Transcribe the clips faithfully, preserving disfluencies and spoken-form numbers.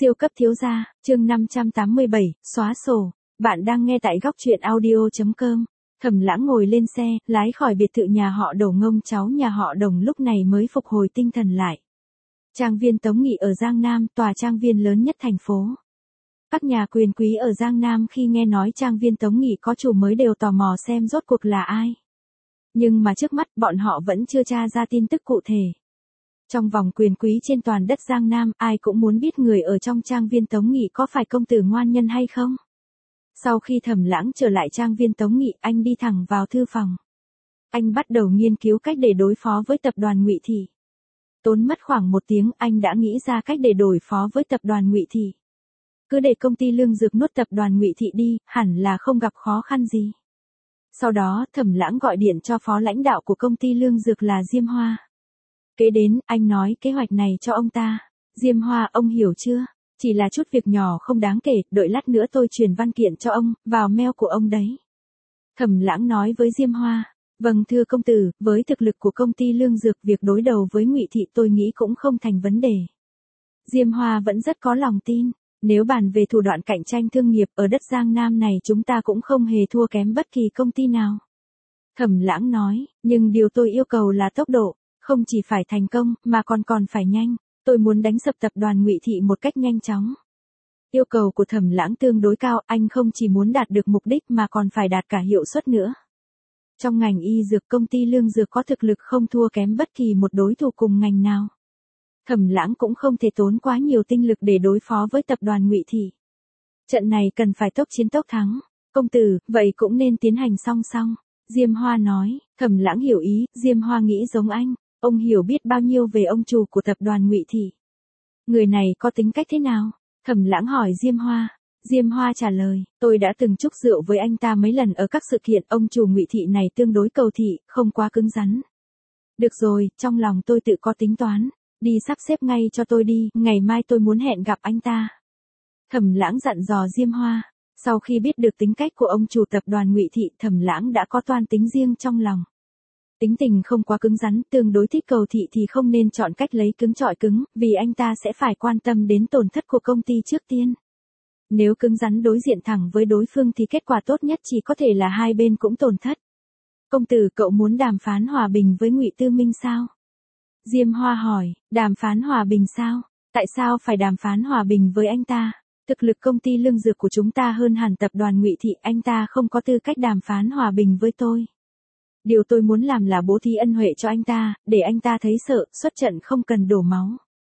Siêu cấp thiếu gia, chương năm trăm tám mươi bảy, xóa sổ. Bạn đang nghe tại góc truyện audio chấm com. Thẩm Lãng ngồi lên xe, lái khỏi biệt thự nhà họ Đổ Ngông, cháu nhà họ Đồng lúc này mới phục hồi tinh thần lại. Trang viên Tống Nghị ở Giang Nam, tòa trang viên lớn nhất thành phố. Các nhà quyền quý ở Giang Nam khi nghe nói trang viên Tống Nghị có chủ mới đều tò mò xem rốt cuộc là ai. Nhưng mà trước mắt bọn họ vẫn chưa tra ra tin tức cụ thể. Trong vòng quyền quý trên toàn đất Giang Nam, ai cũng muốn biết người ở trong trang viên Tống Nghị có phải công tử ngoan nhân hay không. Sau khi Thẩm Lãng trở lại trang viên Tống Nghị, anh đi thẳng vào thư phòng. Anh bắt đầu nghiên cứu cách để đối phó với tập đoàn Ngụy Thị. Tốn mất khoảng một tiếng, anh đã nghĩ ra cách để đối phó với tập đoàn Ngụy Thị. Cứ để công ty lương dược nuốt tập đoàn Ngụy Thị đi, hẳn là không gặp khó khăn gì. Sau đó, Thẩm Lãng gọi điện cho phó lãnh đạo của công ty lương dược là Diêm Hoa. Kế đến, anh nói kế hoạch này cho ông ta. Diêm Hoa, ông hiểu chưa? Chỉ là chút việc nhỏ không đáng kể, đợi lát nữa tôi truyền văn kiện cho ông, vào mail của ông đấy. Thẩm Lãng nói với Diêm Hoa. Vâng thưa công tử, với thực lực của công ty lương dược, việc đối đầu với Ngụy Thị tôi nghĩ cũng không thành vấn đề. Diêm Hoa vẫn rất có lòng tin. Nếu bàn về thủ đoạn cạnh tranh thương nghiệp ở đất Giang Nam này, chúng ta cũng không hề thua kém bất kỳ công ty nào. Thẩm Lãng nói, nhưng điều tôi yêu cầu là tốc độ. Không chỉ phải thành công, mà còn còn phải nhanh. Tôi muốn đánh sập tập đoàn Ngụy Thị một cách nhanh chóng. Yêu cầu của Thẩm Lãng tương đối cao, anh không chỉ muốn đạt được mục đích mà còn phải đạt cả hiệu suất nữa. Trong ngành y dược, công ty lương dược có thực lực không thua kém bất kỳ một đối thủ cùng ngành nào. Thẩm Lãng cũng không thể tốn quá nhiều tinh lực để đối phó với tập đoàn Ngụy Thị. Trận này cần phải tốc chiến tốc thắng. Công tử, vậy cũng nên tiến hành song song. Diêm Hoa nói. Thẩm Lãng hiểu ý, Diêm Hoa nghĩ giống anh. Ông hiểu biết bao nhiêu về ông chủ của tập đoàn Ngụy Thị? Người này có tính cách thế nào? Thẩm Lãng hỏi Diêm Hoa. Diêm Hoa trả lời, tôi đã từng chúc rượu với anh ta mấy lần ở các sự kiện, ông chủ Ngụy Thị này tương đối cầu thị, không quá cứng rắn. Được rồi, trong lòng tôi tự có tính toán, đi sắp xếp ngay cho tôi đi, ngày mai tôi muốn hẹn gặp anh ta. Thẩm Lãng dặn dò Diêm Hoa. Sau khi biết được tính cách của ông chủ tập đoàn Ngụy Thị, Thẩm Lãng đã có toan tính riêng trong lòng. Tính tình không quá cứng rắn, tương đối thích cầu thị thì không nên chọn cách lấy cứng chọi cứng, vì anh ta sẽ phải quan tâm đến tổn thất của công ty trước tiên. Nếu cứng rắn đối diện thẳng với đối phương thì kết quả tốt nhất chỉ có thể là hai bên cũng tổn thất. Công tử, cậu muốn đàm phán hòa bình với Ngụy Tư Minh sao? Diêm Hoa hỏi, đàm phán hòa bình sao? Tại sao phải đàm phán hòa bình với anh ta? Thực lực công ty lương dược của chúng ta hơn hẳn tập đoàn Ngụy Thị, anh ta không có tư cách đàm phán hòa bình với tôi. Điều tôi muốn làm là bố thí ân huệ cho anh ta, để anh ta thấy sợ, xuất trận không cần đổ máu.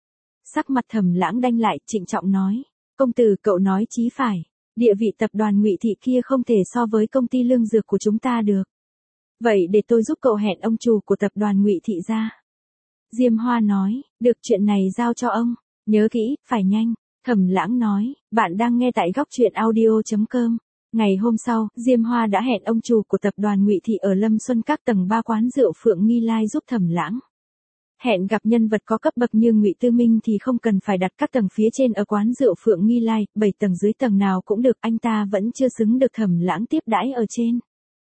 Sắc mặt Thẩm Lãng đanh lại, trịnh trọng nói. Công tử, cậu nói chí phải. Địa vị tập đoàn Ngụy Thị kia không thể so với công ty lương dược của chúng ta được. Vậy để tôi giúp cậu hẹn ông chủ của tập đoàn Ngụy Thị ra. Diêm Hoa nói, được, chuyện này giao cho ông. Nhớ kỹ, phải nhanh. Thẩm Lãng nói, bạn đang nghe tại góc truyện audio chấm com. Ngày hôm sau, Diêm Hoa đã hẹn ông chủ của tập đoàn Ngụy Thị ở Lâm Xuân các tầng ba quán rượu Phượng Nghi Lai giúp Thẩm Lãng. Hẹn gặp nhân vật có cấp bậc như Ngụy Tư Minh thì không cần phải đặt các tầng phía trên ở quán rượu Phượng Nghi Lai, bảy tầng dưới tầng nào cũng được, anh ta vẫn chưa xứng được Thẩm Lãng tiếp đãi ở trên.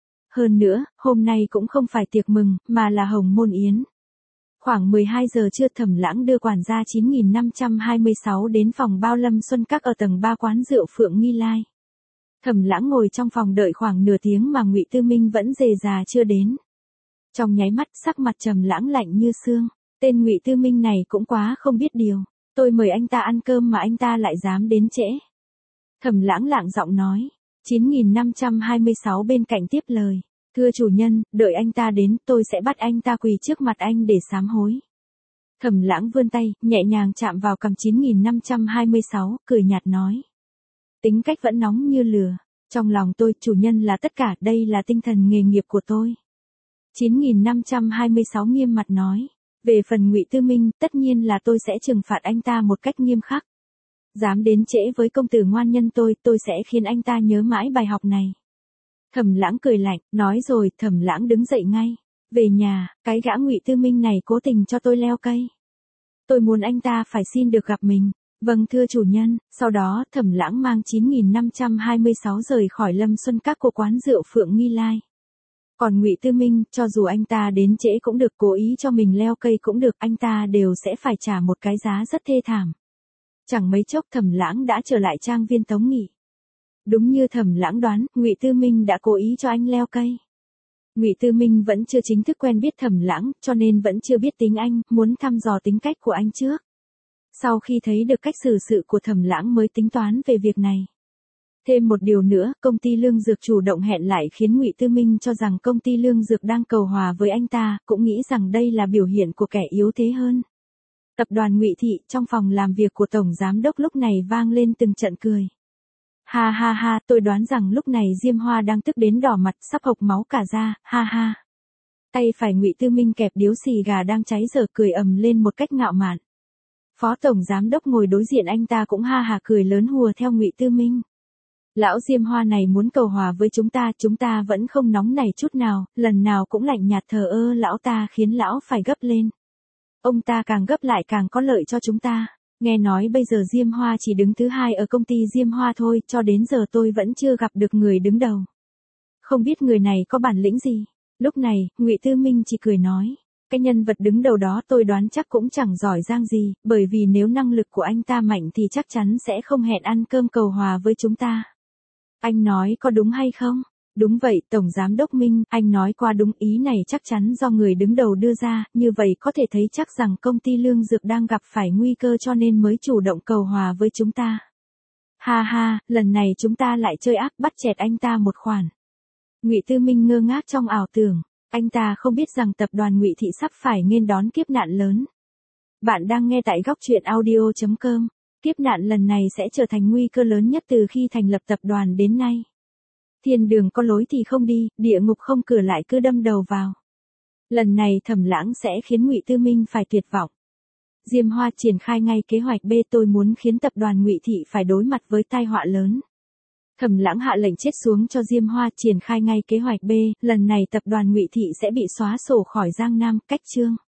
Hơn nữa, hôm nay cũng không phải tiệc mừng, mà là hồng môn yến. Khoảng mười hai giờ trưa, Thẩm Lãng đưa quản gia chín nghìn năm trăm hai mươi sáu đến phòng bao Lâm Xuân các ở tầng ba quán rượu Phượng Nghi Lai. Thẩm Lãng ngồi trong phòng đợi khoảng nửa tiếng mà Ngụy Tư Minh vẫn rề rà chưa đến. Trong nháy mắt, sắc mặt Thẩm Lãng lạnh như xương. Tên Ngụy Tư Minh này cũng quá không biết điều. Tôi mời anh ta ăn cơm mà anh ta lại dám đến trễ. Thẩm Lãng lạng giọng nói. chín nghìn năm trăm hai mươi sáu bên cạnh tiếp lời. Thưa chủ nhân, đợi anh ta đến, tôi sẽ bắt anh ta quỳ trước mặt anh để sám hối. Thẩm Lãng vươn tay, nhẹ nhàng chạm vào cằm chín nghìn năm trăm hai mươi sáu, cười nhạt nói. Tính cách vẫn nóng như lửa. Trong lòng tôi, chủ nhân là tất cả, đây là tinh thần nghề nghiệp của tôi. chín nghìn năm trăm hai mươi sáu nghiêm mặt nói. Về phần Ngụy Tư Minh, tất nhiên là tôi sẽ trừng phạt anh ta một cách nghiêm khắc. Dám đến trễ với công tử ngoan nhân tôi, tôi sẽ khiến anh ta nhớ mãi bài học này. Thẩm Lãng cười lạnh, nói rồi, Thẩm Lãng đứng dậy ngay. Về nhà, cái gã Ngụy Tư Minh này cố tình cho tôi leo cây. Tôi muốn anh ta phải xin được gặp mình. Vâng thưa chủ nhân. Sau đó, Thẩm Lãng mang chín nghìn năm trăm hai mươi sáu rời khỏi Lâm Xuân các của quán rượu Phượng Nghi Lai. Còn Ngụy Tư Minh, cho dù anh ta đến trễ cũng được, cố ý cho mình leo cây cũng được, anh ta đều sẽ phải trả một cái giá rất thê thảm. Chẳng mấy chốc Thẩm Lãng đã trở lại trang viên Tống Nghị. Đúng như Thẩm Lãng đoán, Ngụy Tư Minh đã cố ý cho anh leo cây. Ngụy Tư Minh vẫn chưa chính thức quen biết Thẩm Lãng, cho nên vẫn chưa biết tính anh, muốn thăm dò tính cách của anh trước. Sau khi thấy được cách xử sự của Thẩm Lãng mới tính toán về việc này. Thêm một điều nữa, công ty lương dược chủ động hẹn lại khiến Ngụy Tư Minh cho rằng công ty lương dược đang cầu hòa với anh ta, cũng nghĩ rằng đây là biểu hiện của kẻ yếu thế hơn. Tập đoàn Ngụy Thị, trong phòng làm việc của Tổng Giám đốc lúc này vang lên từng trận cười. Ha ha ha, tôi đoán rằng lúc này Diêm Hoa đang tức đến đỏ mặt sắp hộc máu cả ra, ha ha. Tay phải Ngụy Tư Minh kẹp điếu xì gà đang cháy dở cười ầm lên một cách ngạo mạn. Phó Tổng Giám đốc ngồi đối diện anh ta cũng ha hà cười lớn hùa theo Ngụy Tư Minh. Lão Diêm Hoa này muốn cầu hòa với chúng ta, chúng ta vẫn không nóng nảy chút nào, lần nào cũng lạnh nhạt thờ ơ lão ta khiến lão phải gấp lên. Ông ta càng gấp lại càng có lợi cho chúng ta. Nghe nói bây giờ Diêm Hoa chỉ đứng thứ hai ở công ty Diêm Hoa thôi, cho đến giờ tôi vẫn chưa gặp được người đứng đầu. Không biết người này có bản lĩnh gì. Lúc này, Ngụy Tư Minh chỉ cười nói. Cái nhân vật đứng đầu đó tôi đoán chắc cũng chẳng giỏi giang gì, bởi vì nếu năng lực của anh ta mạnh thì chắc chắn sẽ không hẹn ăn cơm cầu hòa với chúng ta. Anh nói có đúng hay không? Đúng vậy, Tổng Giám đốc Minh, anh nói qua đúng, ý này chắc chắn do người đứng đầu đưa ra, như vậy có thể thấy chắc rằng công ty lương dược đang gặp phải nguy cơ cho nên mới chủ động cầu hòa với chúng ta. Ha ha, lần này chúng ta lại chơi ác bắt chẹt anh ta một khoản. Ngụy Tư Minh ngơ ngác trong ảo tưởng, anh ta không biết rằng tập đoàn Ngụy Thị sắp phải nghênh đón kiếp nạn lớn. Bạn đang nghe tại góc truyện audio chấm com. Kiếp nạn lần này sẽ trở thành nguy cơ lớn nhất từ khi thành lập tập đoàn đến nay. Thiên đường có lối thì không đi, địa ngục không cửa lại cứ đâm đầu vào. Lần này Thẩm Lãng sẽ khiến Ngụy Tư Minh phải tuyệt vọng. Diêm Hoa triển khai ngay kế hoạch B, tôi muốn khiến tập đoàn Ngụy Thị phải đối mặt với tai họa lớn. Thẩm Lãng hạ lệnh chết xuống cho Diêm Hoa triển khai ngay kế hoạch B, lần này tập đoàn Ngụy Thị sẽ bị xóa sổ khỏi Giang Nam, cách chương.